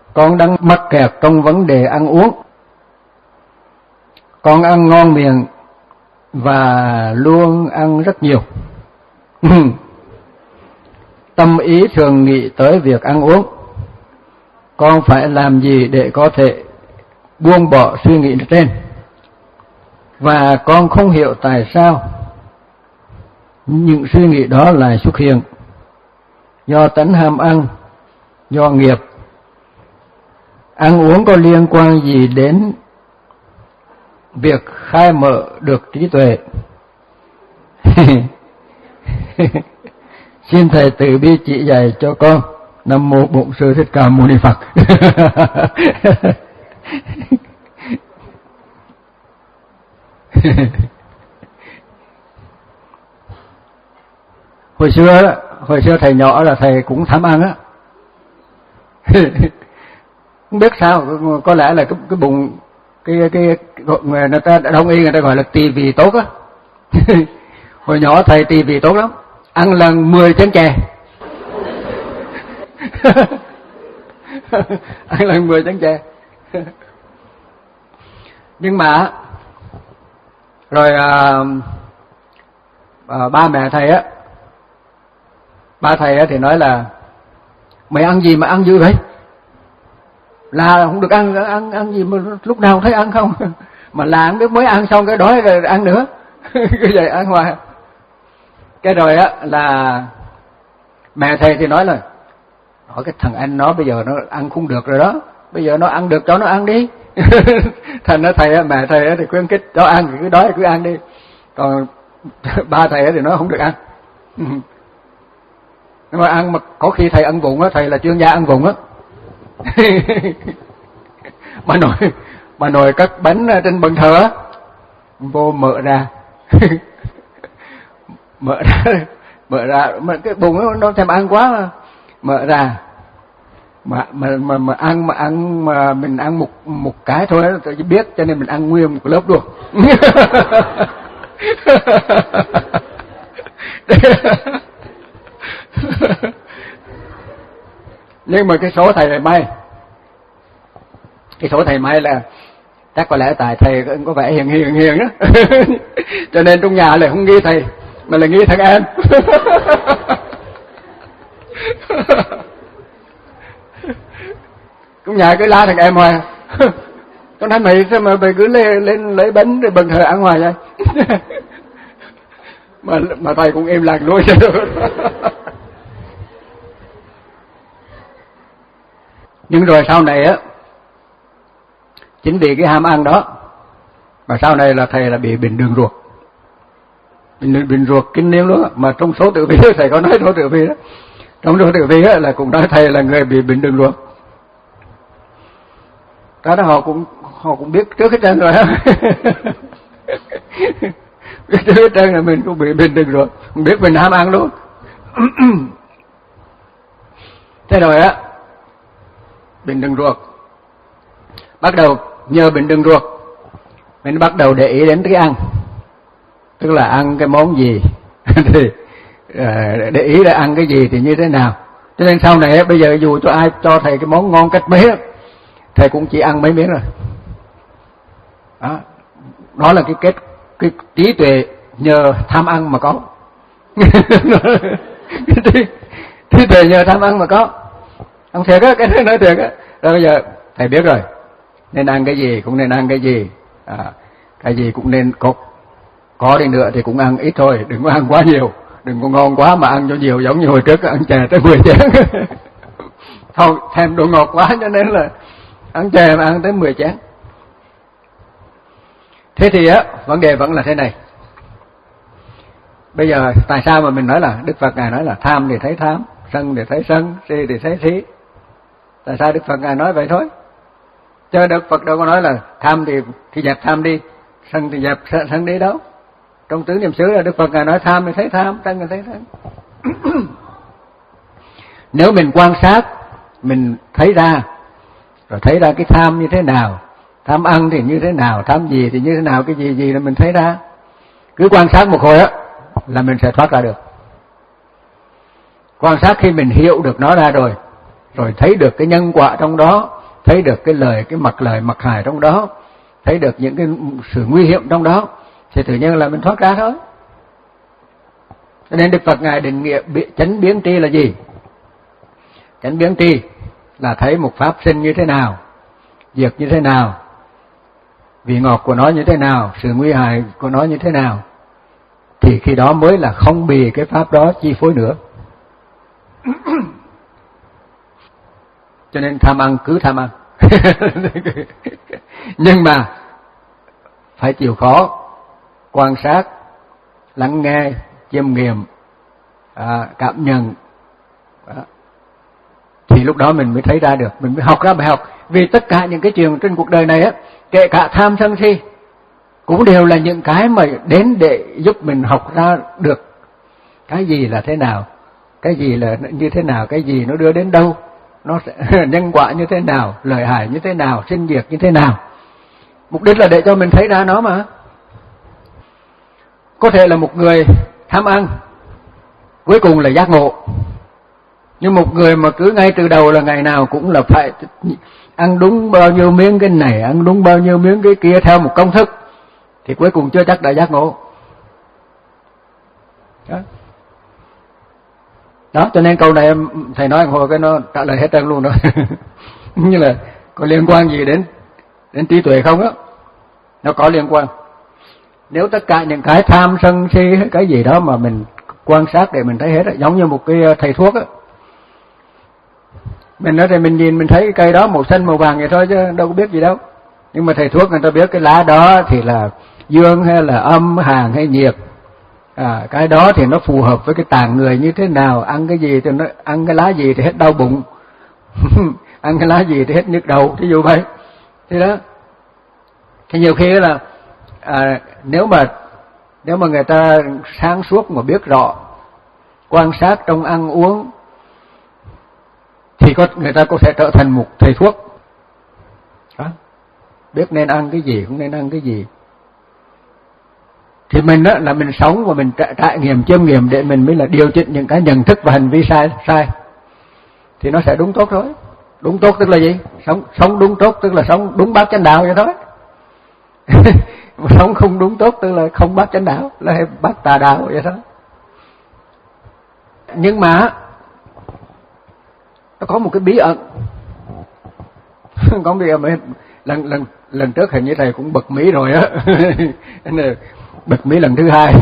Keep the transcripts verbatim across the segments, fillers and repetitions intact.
con đang mắc kẹt trong vấn đề ăn uống. Con ăn ngon miệng và luôn ăn rất nhiều. Tâm ý thường nghĩ tới việc ăn uống. Con phải làm gì để có thể buông bỏ suy nghĩ trên? Và con không hiểu tại sao những suy nghĩ đó lại xuất hiện. Do tánh ham ăn, do nghiệp. Ăn uống có liên quan gì đến việc khai mở được trí tuệ? Xin Thầy từ bi chỉ dạy cho con. Nam mô Bổn Sư Thích Ca Mâu Ni Phật. Hồi xưa hồi xưa thầy nhỏ là thầy cũng tham ăn á. Không biết sao, có lẽ là cái cái bụng cái cái người người ta đông y người ta gọi là tỳ vị tốt á. Hồi nhỏ thầy tỳ vị tốt lắm, ăn lần mười chén chè. Ăn lần mười chén chè. Nhưng mà rồi à, à, ba mẹ thầy á, ba thầy á thì nói là mày ăn gì mà ăn dữ vậy? Là không được ăn, ăn ăn gì mà lúc nào thấy ăn không? Mà là ăn biết mới ăn xong cái đói rồi ăn nữa. Cứ vậy ăn hoài. Cái rồi á là mẹ thầy thì nói là hỏi cái thằng anh nó bây giờ nó ăn không được rồi đó, bây giờ nó ăn được cho nó ăn đi. Thành nó thầy á, mẹ thầy á thì khuyến khích cho ăn, cứ đói cứ ăn đi. Còn ba thầy á thì nó không được ăn. Nhưng mà ăn mà có khi thầy ăn vụng á, thầy là chuyên gia ăn vụng á. Bà nội bà nội cắt bánh trên bàn thờ á, vô mở ra. Mở ra mở ra mà cái bụng nó, nó thèm ăn quá mà. Mở ra mà mà mà mà ăn mà ăn mà mình ăn một một cái thôi đó, tôi chỉ biết cho nên mình ăn nguyên một lớp luôn. Nhưng mà cái số thầy này may, cái số thầy may là chắc có lẽ tại thầy có vẻ hiền hiền hiền đó. Cho nên trong nhà lại không nghi thầy mà là nghi thằng em. Trong nhà cứ la thằng em hoài. Con nói mày sao mà mày cứ lên, lên lấy bánh rồi bần thờ ăn hoài vậy? mà mà thầy cũng im lặng luôn. Nhưng rồi sau này á, chính vì cái ham ăn đó mà sau này là thầy là bị bệnh đường ruột. Bệnh, bệnh ruột kinh niên luôn á. Mà trong số tử vi thầy có nói số tử vi đó. Trong số tử vi á là cũng nói thầy là người bị bệnh đường ruột. Cái đó họ cũng họ cũng biết trước hết trơn rồi á. Biết trước hết trơn là mình cũng bị bệnh đường ruột, không biết mình ham ăn luôn. Thế rồi á, bệnh đường ruột, bắt đầu nhờ bệnh đường ruột mình bắt đầu để ý đến cái ăn, tức là ăn cái món gì thì để ý là ăn cái gì thì như thế nào. Cho nên sau này bây giờ dù cho ai cho thầy cái món ngon cách mấy thầy cũng chỉ ăn mấy miếng rồi. Đó, đó là cái kết cái trí tuệ nhờ tham ăn mà có. Trí tuệ nhờ tham ăn mà có. Ông thiệt á, cái đó nói thiệt á. Rồi bây giờ thầy biết rồi, nên ăn cái gì cũng nên ăn cái gì, à, cái gì cũng nên có, có đi nữa thì cũng ăn ít thôi, đừng có ăn quá nhiều, đừng có ngon quá mà ăn cho nhiều, giống như hồi trước ăn chè tới mười chén. Thôi thèm đồ ngọt quá cho nên là ăn chè mà ăn tới mười chén. Thế thì á, vấn đề vẫn là thế này. Bây giờ tại sao mà mình nói là Đức Phật Ngài nói là tham thì thấy tham, sân thì thấy sân, si thì thấy si? Tại sao Đức Phật Ngài nói vậy thôi? Chứ Đức Phật đâu có nói là tham thì thì dẹp tham đi, sân thì dẹp sân đi đâu. Trong tứ niệm xứ là Đức Phật Ngài nói tham thì thấy tham, sân thì thấy sân. Nếu mình quan sát, mình thấy ra, rồi thấy ra cái tham như thế nào, tham ăn thì như thế nào, tham gì thì như thế nào, cái gì gì là mình thấy ra. Cứ quan sát một hồi á là mình sẽ thoát ra được. Quan sát khi mình hiểu được nó ra rồi, rồi thấy được cái nhân quả trong đó, thấy được cái lời, cái mặt lời mặc hại trong đó, thấy được những cái sự nguy hiểm trong đó, thì tự nhiên là mình thoát ra thôi. Cho nên Đức Phật Ngài định nghĩa chánh biến tri là gì? Chánh biến tri là thấy một pháp sinh như thế nào, diệt như thế nào, vị ngọt của nó như thế nào, sự nguy hại của nó như thế nào, thì khi đó mới là không bị cái pháp đó chi phối nữa. Cho nên tham ăn cứ tham ăn. Nhưng mà phải chịu khó quan sát, lắng nghe, chiêm nghiệm, à, cảm nhận, à, thì lúc đó mình mới thấy ra được, mình mới học ra bài học. Vì tất cả những cái chuyện trên cuộc đời này á, kể cả tham sân si, cũng đều là những cái mà đến để giúp mình học ra được cái gì là thế nào, cái gì là như thế nào, cái gì nó đưa đến đâu, nó sẽ nhân quả như thế nào, lợi hại như thế nào, sinh diệt như thế nào. Mục đích là để cho mình thấy ra nó mà. Có thể là một người tham ăn, cuối cùng là giác ngộ. Nhưng một người mà cứ ngay từ đầu là ngày nào cũng là phải ăn đúng bao nhiêu miếng cái này, ăn đúng bao nhiêu miếng cái kia theo một công thức, thì cuối cùng chưa chắc đã giác ngộ. Đó. Đó, cho nên câu này thầy nói hồi cái nó trả lời hết trơn luôn rồi. Như là có liên quan gì đến đến trí tuệ không á? Nó có liên quan. Nếu tất cả những cái tham sân si cái gì đó mà mình quan sát để mình thấy hết á, giống như một cái thầy thuốc á. Mình nói thì mình nhìn mình thấy cái cây đó màu xanh màu vàng vậy thôi chứ đâu có biết gì đâu. Nhưng mà thầy thuốc người ta biết cái lá đó thì là dương hay là âm, hàn hay nhiệt. À, cái đó thì nó phù hợp với cái tạng người như thế nào, ăn cái gì thì nó ăn cái lá gì thì hết đau bụng. Ăn cái lá gì thì hết nhức đầu, thí dụ vậy. Thế đó. Thì nhiều khi là à, nếu mà nếu mà người ta sáng suốt mà biết rõ, quan sát trong ăn uống, thì có người ta có thể trở thành một thầy thuốc. Đó. Biết nên ăn cái gì, không nên ăn cái gì. Thì mình đó là mình sống và mình trải, trải nghiệm, chiêm nghiệm để mình mới là điều chỉnh những cái nhận thức và hành vi sai sai. Thì nó sẽ đúng tốt thôi. Đúng tốt tức là gì? Sống sống đúng tốt tức là sống đúng bát chánh đạo vậy thôi. Sống không đúng tốt tức là không bát chánh đạo, là bát tà đạo vậy đó. Nhưng mà nó có một cái bí ẩn. Có bí ẩn lần lần lần trước hình như thầy cũng bật mí rồi á. Bật mí lần thứ hai.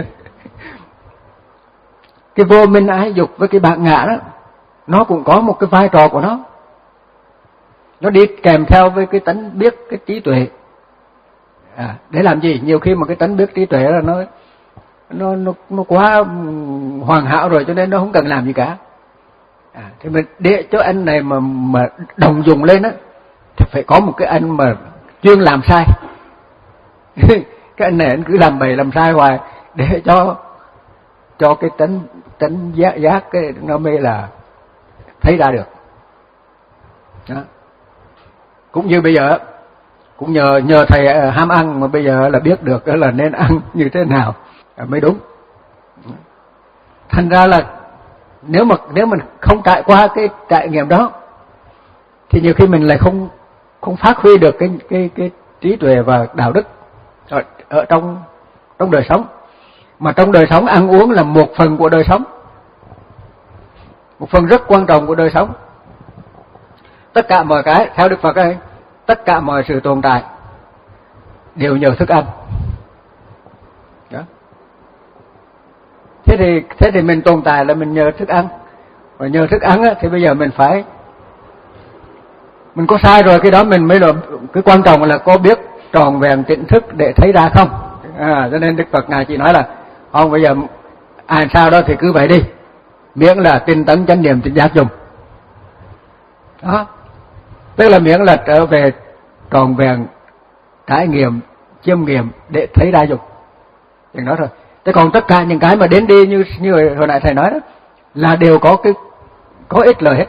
Cái vô minh ái dục với cái bản ngã đó, nó cũng có một cái vai trò của nó. Nó đi kèm theo với cái tánh biết, cái trí tuệ. À, để làm gì? Nhiều khi mà cái tánh biết trí tuệ là nó nó nó nó quá hoàn hảo rồi, cho nên nó không cần làm gì cả. À, thì mình để cho anh này mà mà đồng dùng lên á, thì phải có một cái anh mà chuyên làm sai. Cái anh này anh cứ làm bậy làm sai hoài để cho cho cái tánh tánh giác giác cái nó mới là thấy ra được. Đó. Cũng như bây giờ cũng nhờ nhờ thầy ham ăn mà bây giờ là biết được là nên ăn như thế nào mới đúng. Thành ra là nếu mà nếu mình không trải qua cái trải nghiệm đó thì nhiều khi mình lại không không phát huy được cái cái cái trí tuệ và đạo đức ở, ở trong trong đời sống. Mà trong đời sống ăn uống là một phần của đời sống, một phần rất quan trọng của đời sống. Tất cả mọi cái theo Đức Phật ấy, tất cả mọi sự tồn tại đều nhờ thức ăn. Đó. Thế thì thế thì mình tồn tại là mình nhờ thức ăn. Và nhờ thức ăn á, thì bây giờ mình phải mình có sai rồi, cái đó mình mới là cái quan trọng là có biết tròn vẹn tỉnh thức để thấy ra không. À, cho nên Đức Phật Ngài chỉ nói là không, bây giờ ai sao đó thì cứ vậy đi, miễn là tinh tấn chánh niệm tỉnh giác dùng. Đó. Tức là miễn là trở về tròn vẹn trải nghiệm, chiêm nghiệm để thấy ra dùng. Chừng đó rồi. Thế còn tất cả những cái mà đến đi như như hồi nãy thầy nói đó là đều có cái có ích lợi hết.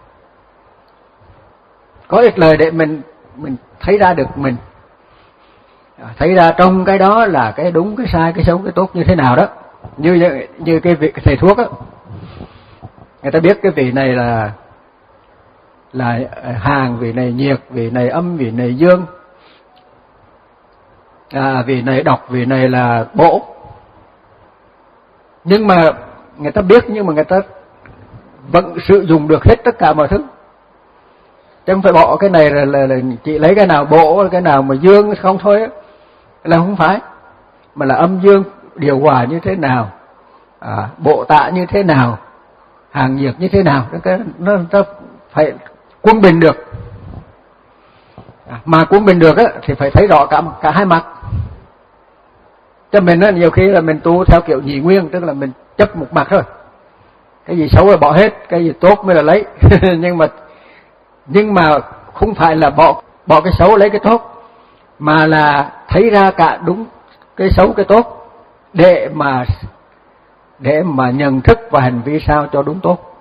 Có ích lợi để mình mình thấy ra được mình. Thấy ra trong cái đó là cái đúng, cái sai, cái xấu, cái tốt như thế nào đó. Như như, như cái vị thầy thuốc á. Người ta biết cái vị này là là hàng, vị này nhiệt, vị này âm, vị này dương, à, vị này độc, vị này là bổ. Nhưng mà người ta biết, nhưng mà người ta vẫn sử dụng được hết tất cả mọi thứ. Chứ không phải bỏ cái này là, là, là chỉ lấy cái nào bổ, cái nào mà dương không thôi á, là không phải. Mà là âm dương điều hòa như thế nào, à, bộ tạ như thế nào, hàng nhiệt như thế nào, cái nó, nó phải quân bình được. À, mà quân bình được á thì phải thấy rõ cả cả hai mặt. Cho mình á, nhiều khi là mình tu theo kiểu nhị nguyên, tức là mình chấp một mặt thôi. Cái gì xấu là bỏ hết, cái gì tốt mới là lấy. nhưng mà nhưng mà không phải là bỏ bỏ cái xấu lấy cái tốt, mà là thấy ra cả đúng cái xấu cái tốt để mà để mà nhận thức và hành vi sao cho đúng tốt.